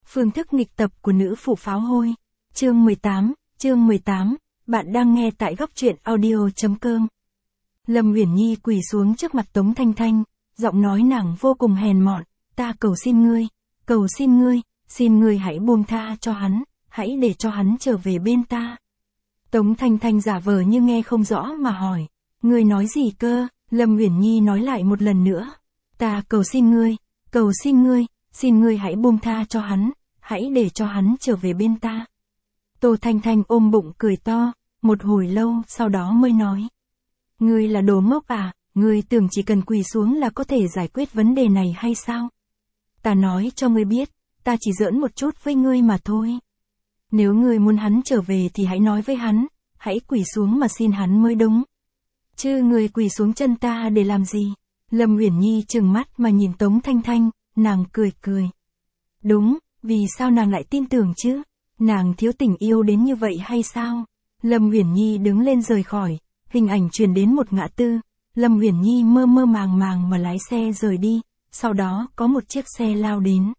Phương thức nghịch tập của nữ phụ pháo hôi. Chương 18, bạn đang nghe tại góc truyện audio.com. Lâm Uyển Nhi quỳ xuống trước mặt Tống Thanh Thanh, giọng nói nàng vô cùng hèn mọn, ta cầu xin ngươi hãy buông tha cho hắn, hãy để cho hắn trở về bên ta. Tống Thanh Thanh giả vờ như nghe không rõ mà hỏi, ngươi nói gì cơ? Lâm Uyển Nhi nói lại một lần nữa, ta cầu xin ngươi hãy buông tha cho hắn, hãy để cho hắn trở về bên ta. Tô Thanh Thanh ôm bụng cười to, một hồi lâu sau đó mới nói, ngươi là đồ ngốc à, ngươi tưởng chỉ cần quỳ xuống là có thể giải quyết vấn đề này hay sao? Ta nói cho ngươi biết, ta chỉ giỡn một chút với ngươi mà thôi. Nếu ngươi muốn hắn trở về thì hãy nói với hắn, hãy quỳ xuống mà xin hắn mới đúng. Chứ ngươi quỳ xuống chân ta để làm gì? Lâm Uyển Nhi trừng mắt mà nhìn Tống Thanh Thanh, nàng cười. Đúng, vì sao nàng lại tin tưởng chứ? Nàng thiếu tình yêu đến như vậy hay sao? Lâm Uyển Nhi đứng lên rời khỏi, hình ảnh truyền đến một ngã tư. Lâm Uyển Nhi mơ màng mà lái xe rời đi, sau đó có một chiếc xe lao đến.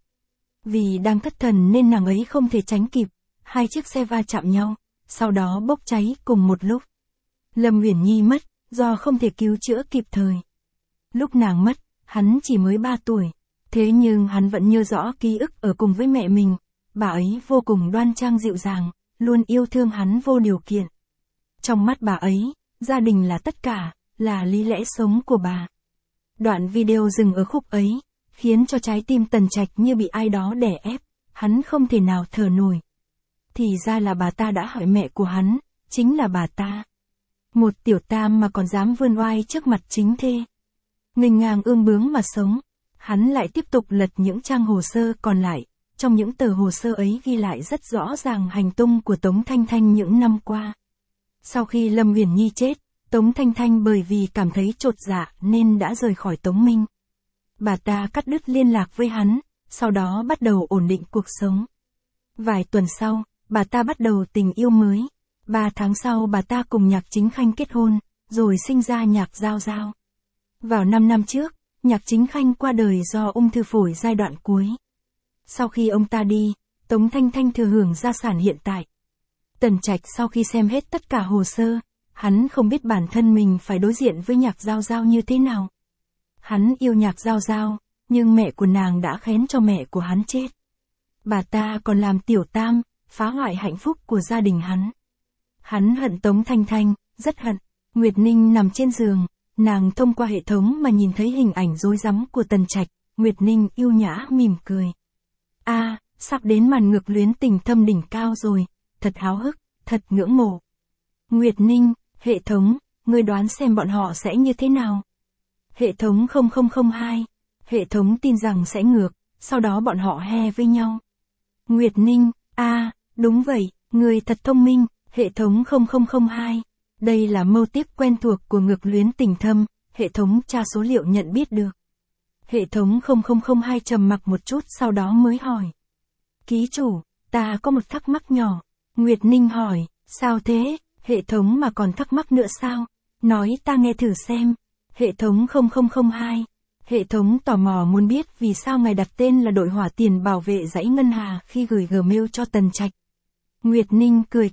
Vì đang thất thần nên nàng ấy không thể tránh kịp, hai chiếc xe va chạm nhau, sau đó bốc cháy cùng một lúc. Lâm Uyển Nhi mất, do không thể cứu chữa kịp thời. Lúc nàng mất, hắn chỉ mới 3 tuổi. Thế nhưng hắn vẫn nhớ rõ ký ức ở cùng với mẹ mình, bà ấy vô cùng đoan trang dịu dàng, luôn yêu thương hắn vô điều kiện. Trong mắt bà ấy, gia đình là tất cả, là lý lẽ sống của bà. Đoạn video dừng ở khúc ấy, khiến cho trái tim Tần Trạch như bị ai đó đè ép, hắn không thể nào thở nổi. Thì ra là bà ta đã hỏi mẹ của hắn, chính là bà ta. Một tiểu tam mà còn dám vươn oai trước mặt chính thê. Nghênh ngang ương bướng mà sống. Hắn lại tiếp tục lật những trang hồ sơ còn lại, trong những tờ hồ sơ ấy ghi lại rất rõ ràng hành tung của Tống Thanh Thanh những năm qua. Sau khi Lâm Uyển Nhi chết, Tống Thanh Thanh bởi vì cảm thấy chột dạ nên đã rời khỏi Tống Minh. Bà ta cắt đứt liên lạc với hắn, sau đó bắt đầu ổn định cuộc sống. Vài tuần sau, bà ta bắt đầu tình yêu mới. 3 tháng sau bà ta cùng Nhạc Chính Khanh kết hôn, rồi sinh ra Nhạc Giao Giao. Vào 5 năm trước, Nhạc Chính Khanh qua đời do ung thư phổi giai đoạn cuối. Sau khi ông ta đi, Tống Thanh Thanh thừa hưởng gia sản hiện tại. Tần Trạch sau khi xem hết tất cả hồ sơ, hắn không biết bản thân mình phải đối diện với Nhạc Giao Giao như thế nào. Hắn yêu Nhạc Giao Giao, nhưng mẹ của nàng đã khén cho mẹ của hắn chết. Bà ta còn làm tiểu tam, phá hoại hạnh phúc của gia đình hắn. Hắn hận Tống Thanh Thanh, rất hận. Nguyệt Ninh nằm trên giường. Nàng thông qua hệ thống mà nhìn thấy hình ảnh rối rắm của Tần Trạch, Nguyệt Ninh yêu nhã mỉm cười. Sắp đến màn ngược luyến tình thâm đỉnh cao rồi, thật háo hức, thật ngưỡng mộ. Nguyệt Ninh, hệ thống, ngươi đoán xem bọn họ sẽ như thế nào? Hệ thống 0002, hệ thống tin rằng sẽ ngược, sau đó bọn họ he với nhau. Nguyệt Ninh, đúng vậy, ngươi thật thông minh, hệ thống 0002. Đây là mô típ quen thuộc của ngược luyến tình thâm, hệ thống tra số liệu nhận biết được. Hệ thống 0002 trầm mặc một chút sau đó mới hỏi. Ký chủ, ta có một thắc mắc nhỏ. Nguyệt Ninh hỏi, sao thế, hệ thống mà còn thắc mắc nữa sao? Nói ta nghe thử xem. Hệ thống 0002. Hệ thống tò mò muốn biết vì sao ngài đặt tên là đội hỏa tiền bảo vệ dãy ngân hà khi gửi Gmail cho Tần Trạch. Nguyệt Ninh cười.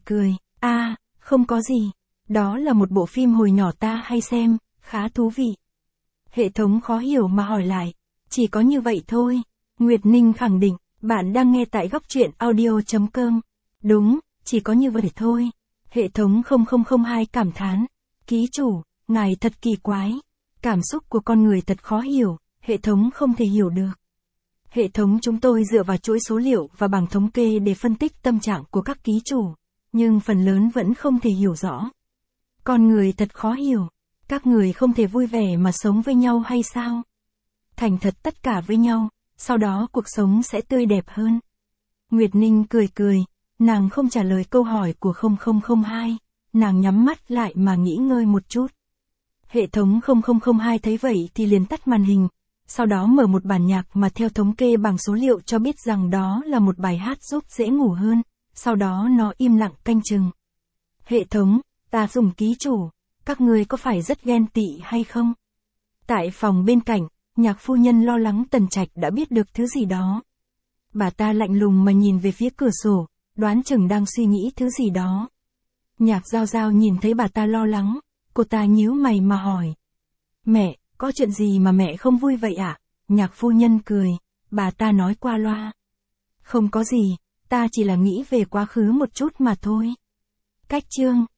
Không có gì. Đó là một bộ phim hồi nhỏ ta hay xem, khá thú vị. Hệ thống khó hiểu mà hỏi lại, chỉ có như vậy thôi. Nguyệt Ninh khẳng định, bạn đang nghe tại góc truyện audio.com. Đúng, chỉ có như vậy thôi. Hệ thống 0002 cảm thán, ký chủ, ngài thật kỳ quái. Cảm xúc của con người thật khó hiểu, hệ thống không thể hiểu được. Hệ thống chúng tôi dựa vào chuỗi số liệu và bảng thống kê để phân tích tâm trạng của các ký chủ, nhưng phần lớn vẫn không thể hiểu rõ. Con người thật khó hiểu, các người không thể vui vẻ mà sống với nhau hay sao? Thành thật tất cả với nhau, sau đó cuộc sống sẽ tươi đẹp hơn. Nguyệt Ninh cười, nàng không trả lời câu hỏi của 0002, nàng nhắm mắt lại mà nghỉ ngơi một chút. Hệ thống 0002 thấy vậy thì liền tắt màn hình, sau đó mở một bản nhạc mà theo thống kê bằng số liệu cho biết rằng đó là một bài hát giúp dễ ngủ hơn, sau đó nó im lặng canh chừng. Hệ thống, ta dùng ký chủ, các ngươi có phải rất ghen tị hay không? Tại phòng bên cạnh, Nhạc phu nhân lo lắng Tần Trạch đã biết được thứ gì đó. Bà ta lạnh lùng mà nhìn về phía cửa sổ, đoán chừng đang suy nghĩ thứ gì đó. Nhạc Giao Giao nhìn thấy bà ta lo lắng, cô ta nhíu mày mà hỏi. Mẹ, có chuyện gì mà mẹ không vui vậy ạ? Nhạc phu nhân cười, bà ta nói qua loa. Không có gì, ta chỉ là nghĩ về quá khứ một chút mà thôi. Cách chương